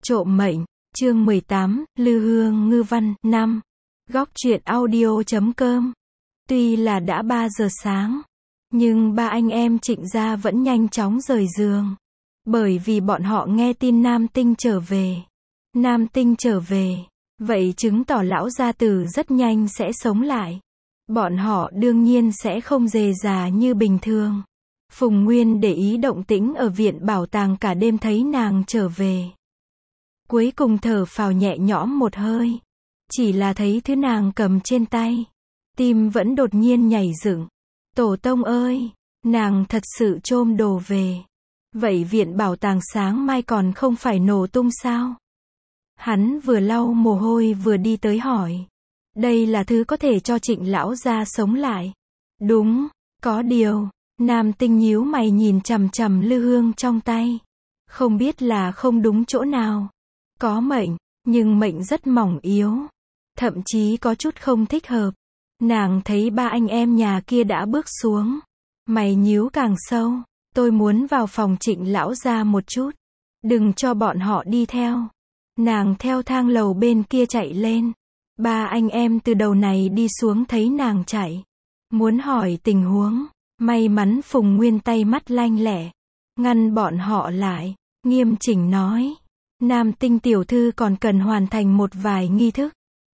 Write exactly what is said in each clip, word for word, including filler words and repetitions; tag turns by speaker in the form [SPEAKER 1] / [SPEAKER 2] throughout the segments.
[SPEAKER 1] Trộm mệnh, chương mười tám, Lư Hương Ngư Văn, năm. Góc truyện audio chấm com. Tuy là đã ba giờ sáng, nhưng ba anh em Trịnh gia vẫn nhanh chóng rời giường. Bởi vì bọn họ nghe tin Nam Tinh trở về. Nam Tinh trở về, vậy chứng tỏ lão gia tử rất nhanh sẽ sống lại. Bọn họ đương nhiên sẽ không rề rà như bình thường. Phùng Nguyên để ý động tĩnh ở viện bảo tàng cả đêm thấy nàng trở về. Cuối cùng thở phào nhẹ nhõm một hơi. Chỉ là thấy thứ nàng cầm trên tay, tim vẫn đột nhiên nhảy dựng. Tổ tông ơi, nàng thật sự trôm đồ về. Vậy viện bảo tàng sáng mai còn không phải nổ tung sao? Hắn vừa lau mồ hôi vừa đi tới hỏi. Đây là thứ có thể cho Trịnh lão gia sống lại. Đúng, có điều, Nam Tinh nhíu mày nhìn chằm chằm lư hương trong tay. Không biết là không đúng chỗ nào. Có mệnh, nhưng mệnh rất mỏng yếu. Thậm chí có chút không thích hợp. Nàng thấy ba anh em nhà kia đã bước xuống. Mày nhíu càng sâu. Tôi muốn vào phòng Trịnh lão gia một chút. Đừng cho bọn họ đi theo. Nàng theo thang lầu bên kia chạy lên. Ba anh em từ đầu này đi xuống thấy nàng chạy. Muốn hỏi tình huống. May mắn Phùng Nguyên tay mắt lanh lẹ. Ngăn bọn họ lại. Nghiêm chỉnh nói. Nam Tinh tiểu thư còn cần hoàn thành một vài nghi thức.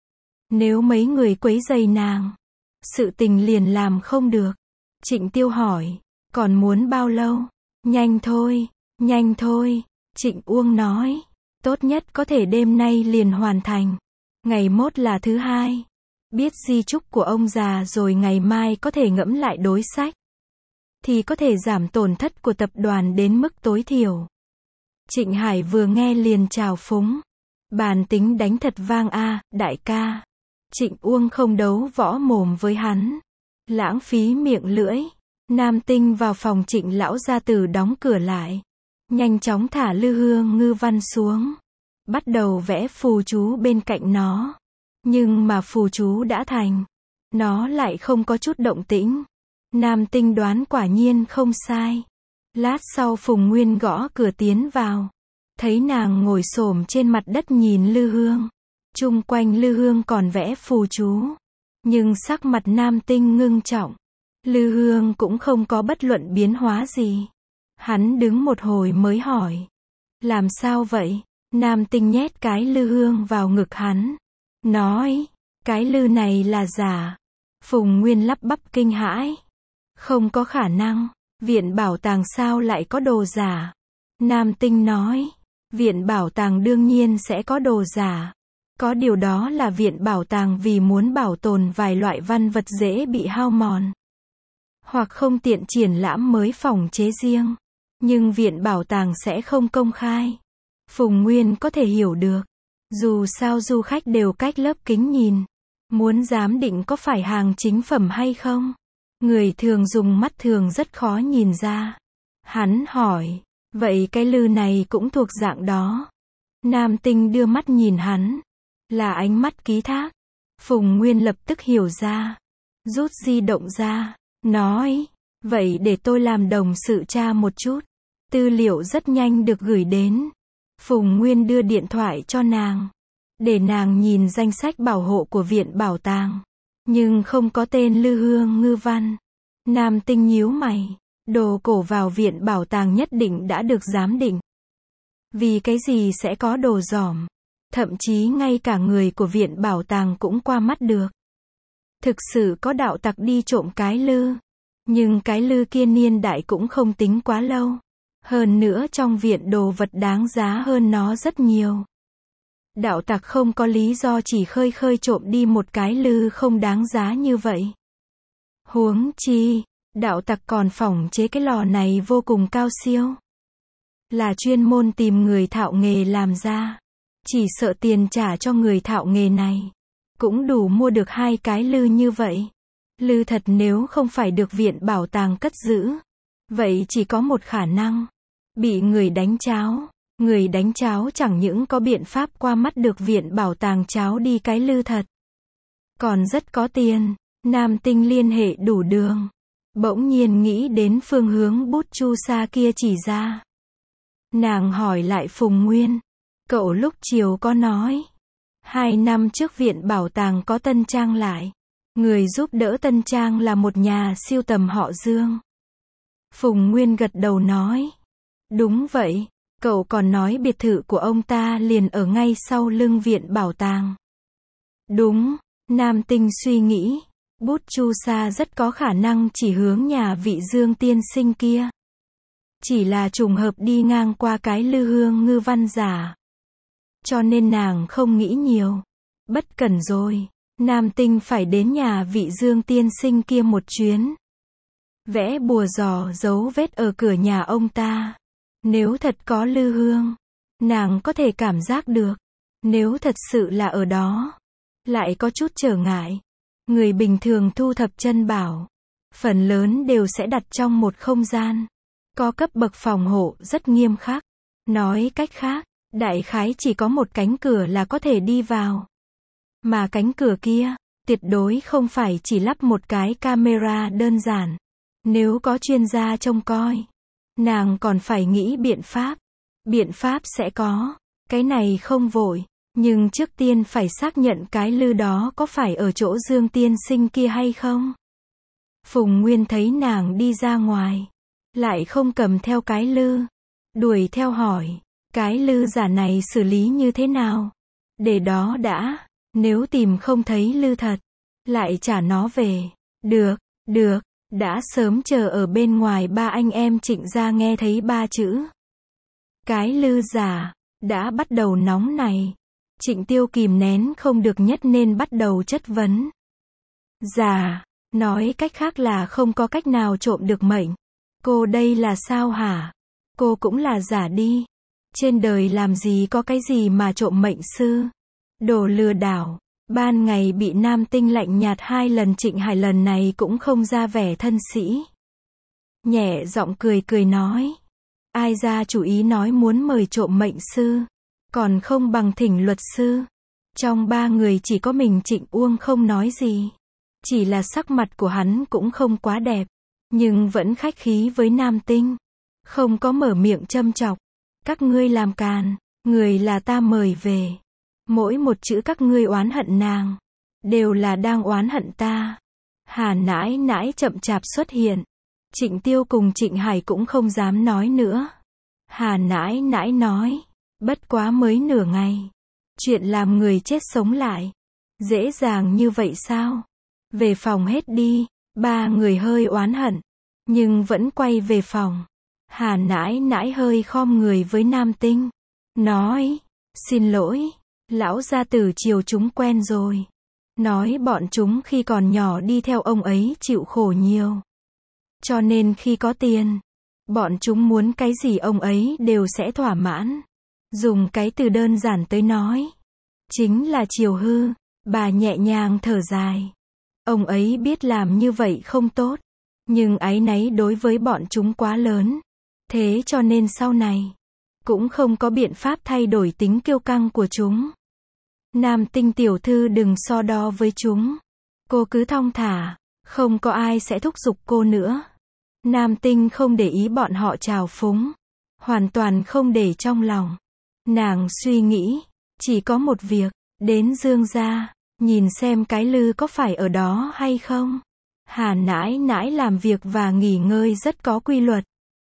[SPEAKER 1] Nếu mấy người quấy rầy nàng, sự tình liền làm không được. Trịnh Tiêu hỏi. Còn muốn bao lâu? Nhanh thôi, nhanh thôi. Trịnh Uông nói. Tốt nhất có thể đêm nay liền hoàn thành. Ngày mốt là thứ hai. Biết di chúc của ông già rồi ngày mai có thể ngẫm lại đối sách. Thì có thể giảm tổn thất của tập đoàn đến mức tối thiểu. Trịnh Hải vừa nghe liền chào phúng. Bàn tính đánh thật vang a, đại ca. Trịnh Uông không đấu võ mồm với hắn. Lãng phí miệng lưỡi. Nam Tinh vào phòng Trịnh lão gia tử đóng cửa lại. Nhanh chóng thả Lư Hương Ngư Văn xuống. Bắt đầu vẽ phù chú bên cạnh nó. Nhưng mà phù chú đã thành. Nó lại không có chút động tĩnh. Nam Tinh đoán quả nhiên không sai. Lát sau Phùng Nguyên gõ cửa tiến vào. Thấy nàng ngồi xổm trên mặt đất nhìn Lư Hương. Chung quanh Lư Hương còn vẽ phù chú. Nhưng sắc mặt Nam Tinh ngưng trọng. Lư Hương cũng không có bất luận biến hóa gì. Hắn đứng một hồi mới hỏi. Làm sao vậy? Nam Tinh nhét cái Lư Hương vào ngực hắn. Nói. Cái lư này là giả. Phùng Nguyên lắp bắp kinh hãi. Không có khả năng. Viện bảo tàng sao lại có đồ giả? Nam Tinh nói. Viện bảo tàng đương nhiên sẽ có đồ giả. Có điều đó là viện bảo tàng vì muốn bảo tồn vài loại văn vật dễ bị hao mòn. Hoặc không tiện triển lãm mới phòng chế riêng. Nhưng viện bảo tàng sẽ không công khai. Phùng Nguyên có thể hiểu được. Dù sao du khách đều cách lớp kính nhìn. Muốn giám định có phải hàng chính phẩm hay không. Người thường dùng mắt thường rất khó nhìn ra. Hắn hỏi. Vậy cái lư này cũng thuộc dạng đó. Nam Tinh đưa mắt nhìn hắn. Là ánh mắt ký thác. Phùng Nguyên lập tức hiểu ra. Rút di động ra. Nói. Vậy để tôi làm đồng sự tra một chút. Tư liệu rất nhanh được gửi đến. Phùng Nguyên đưa điện thoại cho nàng. Để nàng nhìn danh sách bảo hộ của viện bảo tàng. Nhưng không có tên Lư Hương Ngư Văn. Nam Tinh nhíu mày. Đồ cổ vào viện bảo tàng nhất định đã được giám định. Vì cái gì sẽ có đồ giỏm. Thậm chí ngay cả người của viện bảo tàng cũng qua mắt được. Thực sự có đạo tặc đi trộm cái lư. Nhưng cái lư kia niên đại cũng không tính quá lâu. Hơn nữa trong viện đồ vật đáng giá hơn nó rất nhiều. Đạo tặc không có lý do chỉ khơi khơi trộm đi một cái lư không đáng giá như vậy. Huống chi, đạo tặc còn phỏng chế cái lò này vô cùng cao siêu. Là chuyên môn tìm người thạo nghề làm ra. Chỉ sợ tiền trả cho người thạo nghề này. Cũng đủ mua được hai cái lư như vậy. Lư thật nếu không phải được viện bảo tàng cất giữ. Vậy chỉ có một khả năng. Bị người đánh cháo. Người đánh cháo chẳng những có biện pháp qua mắt được viện bảo tàng cháo đi cái lư thật. Còn rất có tiền. Nam Tinh liên hệ đủ đường. Bỗng nhiên nghĩ đến phương hướng bút chu sa kia chỉ ra. Nàng hỏi lại Phùng Nguyên. Cậu lúc chiều có nói. Hai năm trước viện bảo tàng có tân trang lại. Người giúp đỡ tân trang là một nhà sưu tầm họ Dương. Phùng Nguyên gật đầu nói. Đúng vậy, cậu còn nói biệt thự của ông ta liền ở ngay sau lưng viện bảo tàng. Đúng, Nam Tinh suy nghĩ. Bút chu sa rất có khả năng chỉ hướng nhà vị Dương tiên sinh kia. Chỉ là trùng hợp đi ngang qua cái Lư Hương Ngư Văn giả. Cho nên nàng không nghĩ nhiều. Bất cẩn rồi, Nam Tinh phải đến nhà vị Dương tiên sinh kia một chuyến. Vẽ bùa giò dấu vết ở cửa nhà ông ta. Nếu thật có Lư Hương, nàng có thể cảm giác được. Nếu thật sự là ở đó, lại có chút trở ngại. Người bình thường thu thập chân bảo, phần lớn đều sẽ đặt trong một không gian. Có cấp bậc phòng hộ rất nghiêm khắc. Nói cách khác, đại khái chỉ có một cánh cửa là có thể đi vào. Mà cánh cửa kia, tuyệt đối không phải chỉ lắp một cái camera đơn giản. Nếu có chuyên gia trông coi, nàng còn phải nghĩ biện pháp. Biện pháp sẽ có, cái này không vội. Nhưng trước tiên phải xác nhận cái Lư đó có phải ở chỗ Dương tiên sinh kia hay không. Phùng Nguyên thấy nàng đi ra ngoài, lại không cầm theo cái Lư. Đuổi theo hỏi, cái Lư giả này xử lý như thế nào? Để đó đã, nếu tìm không thấy Lư thật, lại trả nó về. Được, được, đã sớm chờ ở bên ngoài ba anh em Trịnh gia nghe thấy ba chữ. Cái Lư giả, đã bắt đầu nóng này. Trịnh Tiêu kìm nén không được nhất nên bắt đầu chất vấn. Giả, nói cách khác là không có cách nào trộm được mệnh. Cô đây là sao hả? Cô cũng là giả đi. Trên đời làm gì có cái gì mà trộm mệnh sư? Đồ lừa đảo. Ban ngày bị Nam Tinh lạnh nhạt hai lần, Trịnh Hải lần này cũng không ra vẻ thân sĩ. Nhẹ giọng cười cười nói. Ai ra chủ ý nói muốn mời trộm mệnh sư? Còn không bằng thỉnh luật sư. Trong ba người chỉ có mình Trịnh Uông không nói gì. Chỉ là sắc mặt của hắn cũng không quá đẹp. Nhưng vẫn khách khí với Nam Tinh. Không có mở miệng châm chọc. Các ngươi làm càn. Người là ta mời về. Mỗi một chữ các ngươi oán hận nàng. Đều là đang oán hận ta. Hà nãi nãi chậm chạp xuất hiện. Trịnh Tiêu cùng Trịnh Hải cũng không dám nói nữa. Hà nãi nãi nói. Bất quá mới nửa ngày. Chuyện làm người chết sống lại. Dễ dàng như vậy sao? Về phòng hết đi. Ba người hơi oán hận. Nhưng vẫn quay về phòng. Hà nãi nãi hơi khom người với Nam Tinh. Nói. Xin lỗi. Lão gia tử chiều chúng quen rồi. Nói bọn chúng khi còn nhỏ đi theo ông ấy chịu khổ nhiều. Cho nên khi có tiền, bọn chúng muốn cái gì ông ấy đều sẽ thỏa mãn. Dùng cái từ đơn giản tới nói, chính là chiều hư. Bà nhẹ nhàng thở dài. Ông ấy biết làm như vậy không tốt, nhưng áy náy đối với bọn chúng quá lớn. Thế cho nên sau này, cũng không có biện pháp thay đổi tính kiêu căng của chúng. Nam Tinh tiểu thư đừng so đo với chúng. Cô cứ thong thả, không có ai sẽ thúc giục cô nữa. Nam Tinh không để ý bọn họ trào phúng. Hoàn toàn không để trong lòng. Nàng suy nghĩ, chỉ có một việc, đến Dương gia, nhìn xem cái Lư có phải ở đó hay không. Hà nãi nãi làm việc và nghỉ ngơi rất có quy luật.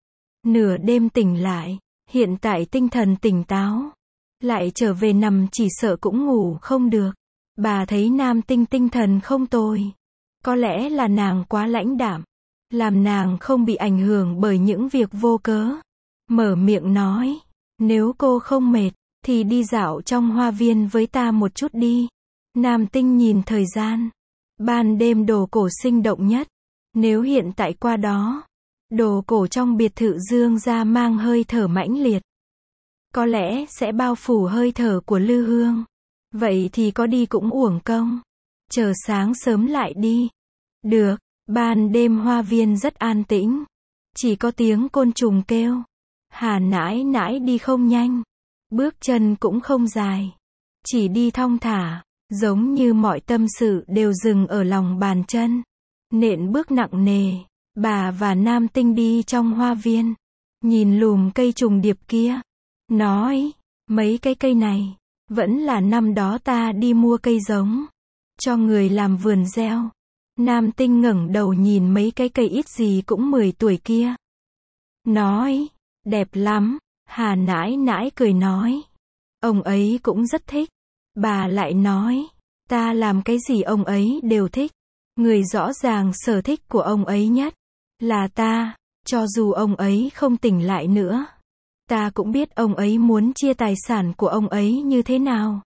[SPEAKER 1] Nửa đêm tỉnh lại, hiện tại tinh thần tỉnh táo. Lại trở về nằm chỉ sợ cũng ngủ không được. Bà thấy Nam Tinh tinh thần không tồi. Có lẽ là nàng quá lãnh đạm. Làm nàng không bị ảnh hưởng bởi những việc vô cớ. Mở miệng nói. Nếu cô không mệt, thì đi dạo trong hoa viên với ta một chút đi. Nam Tinh nhìn thời gian. Ban đêm đồ cổ sinh động nhất. Nếu hiện tại qua đó, đồ cổ trong biệt thự Dương gia mang hơi thở mãnh liệt. Có lẽ sẽ bao phủ hơi thở của Lư Hương. Vậy thì có đi cũng uổng công. Chờ sáng sớm lại đi. Được, ban đêm hoa viên rất an tĩnh. Chỉ có tiếng côn trùng kêu. Hà nãi nãi đi không nhanh. Bước chân cũng không dài. Chỉ đi thong thả. Giống như mọi tâm sự đều dừng ở lòng bàn chân. Nện bước nặng nề. Bà và Nam Tinh đi trong hoa viên. Nhìn lùm cây trùng điệp kia. Nói. Mấy cái cây này, vẫn là năm đó ta đi mua cây giống, cho người làm vườn gieo. Nam Tinh ngẩng đầu nhìn mấy cái cây ít gì cũng mười tuổi kia. Nói, đẹp lắm, Hà nãi nãi cười nói. Ông ấy cũng rất thích. Bà lại nói, ta làm cái gì ông ấy đều thích. Người rõ ràng sở thích của ông ấy nhất là ta, cho dù ông ấy không tỉnh lại nữa. Ta cũng biết ông ấy muốn chia tài sản của ông ấy như thế nào.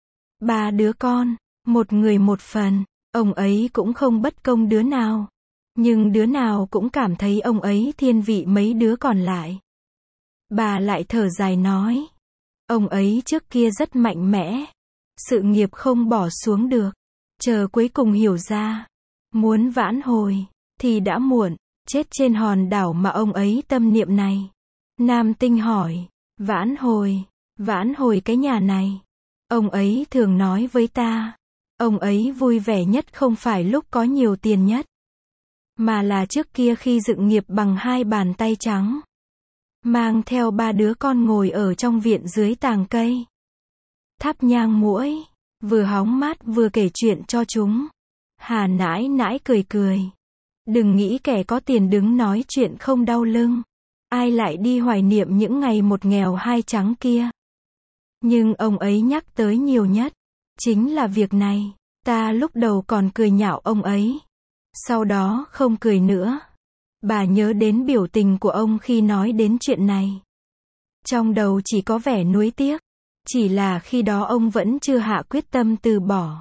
[SPEAKER 1] Ba đứa con, một người một phần, ông ấy cũng không bất công đứa nào. Nhưng đứa nào cũng cảm thấy ông ấy thiên vị mấy đứa còn lại. Bà lại thở dài nói, ông ấy trước kia rất mạnh mẽ, sự nghiệp không bỏ xuống được, chờ cuối cùng hiểu ra, muốn vãn hồi, thì đã muộn, chết trên hòn đảo mà ông ấy tâm niệm này. Nam Tinh hỏi, vãn hồi, vãn hồi cái nhà này. Ông ấy thường nói với ta, ông ấy vui vẻ nhất không phải lúc có nhiều tiền nhất, mà là trước kia khi dựng nghiệp bằng hai bàn tay trắng. Mang theo ba đứa con ngồi ở trong viện dưới tàng cây. Thắp nhang muỗi, vừa hóng mát vừa kể chuyện cho chúng. Hà nãi nãi cười cười. Đừng nghĩ kẻ có tiền đứng nói chuyện không đau lưng. Ai lại đi hoài niệm những ngày một nghèo hai trắng kia. Nhưng ông ấy nhắc tới nhiều nhất, chính là việc này. Ta lúc đầu còn cười nhạo ông ấy. Sau đó không cười nữa. Bà nhớ đến biểu tình của ông khi nói đến chuyện này. Trong đầu chỉ có vẻ nuối tiếc. Chỉ là khi đó ông vẫn chưa hạ quyết tâm từ bỏ.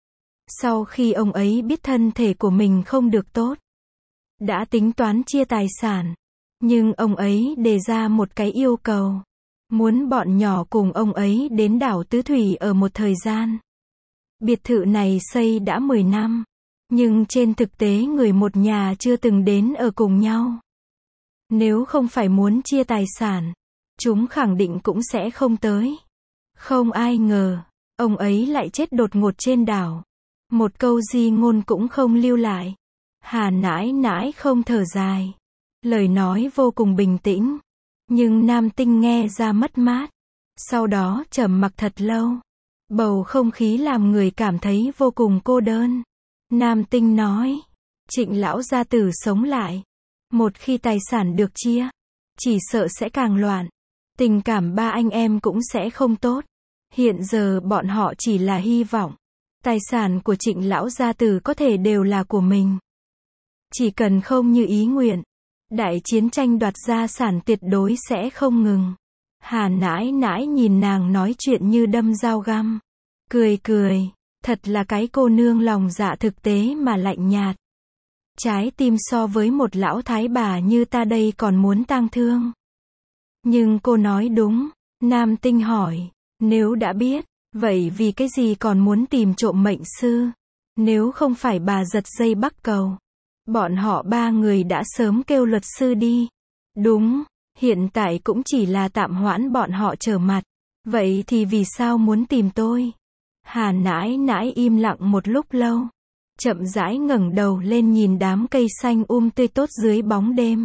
[SPEAKER 1] Sau khi ông ấy biết thân thể của mình không được tốt, đã tính toán chia tài sản. Nhưng ông ấy đề ra một cái yêu cầu. Muốn bọn nhỏ cùng ông ấy đến đảo Tứ Thủy ở một thời gian. Biệt thự này xây đã mười năm. Nhưng trên thực tế người một nhà chưa từng đến ở cùng nhau. Nếu không phải muốn chia tài sản, chúng khẳng định cũng sẽ không tới. Không ai ngờ, ông ấy lại chết đột ngột trên đảo. Một câu di ngôn cũng không lưu lại. Hà nãi nãi không thở dài. Lời nói vô cùng bình tĩnh. Nhưng Nam Tinh nghe ra mất mát. Sau đó trầm mặc thật lâu. Bầu không khí làm người cảm thấy vô cùng cô đơn. Nam Tinh nói, Trịnh lão gia tử sống lại. Một khi tài sản được chia, chỉ sợ sẽ càng loạn. Tình cảm ba anh em cũng sẽ không tốt. Hiện giờ bọn họ chỉ là hy vọng. Tài sản của Trịnh lão gia tử có thể đều là của mình. Chỉ cần không như ý nguyện, đại chiến tranh đoạt gia sản tuyệt đối sẽ không ngừng. Hà nãi nãi nhìn nàng nói chuyện như đâm dao găm. Cười cười. Thật là cái cô nương lòng dạ thực tế mà lạnh nhạt. Trái tim so với một lão thái bà như ta đây còn muốn tang thương. Nhưng cô nói đúng. Nam Tinh hỏi, nếu đã biết, vậy vì cái gì còn muốn tìm trộm mệnh sư? Nếu không phải bà giật dây bắc cầu, bọn họ ba người đã sớm kêu luật sư đi. Đúng, hiện tại cũng chỉ là tạm hoãn bọn họ trở mặt. Vậy thì vì sao muốn tìm tôi? Hà nãi nãi im lặng một lúc lâu. Chậm rãi ngẩng đầu lên nhìn đám cây xanh um tươi tốt dưới bóng đêm.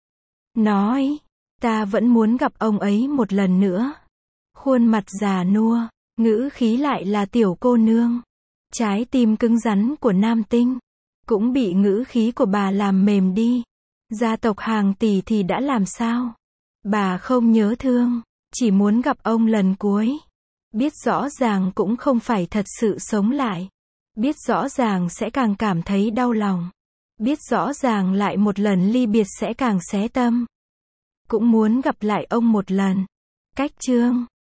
[SPEAKER 1] Nói, ta vẫn muốn gặp ông ấy một lần nữa. Khuôn mặt già nua, ngữ khí lại là tiểu cô nương. Trái tim cứng rắn của Nam Tinh cũng bị ngữ khí của bà làm mềm đi. Gia tộc hàng tỷ thì đã làm sao? Bà không nhớ thương, chỉ muốn gặp ông lần cuối. Biết rõ ràng cũng không phải thật sự sống lại. Biết rõ ràng sẽ càng cảm thấy đau lòng. Biết rõ ràng lại một lần ly biệt sẽ càng xé tâm. Cũng muốn gặp lại ông một lần. Cách chương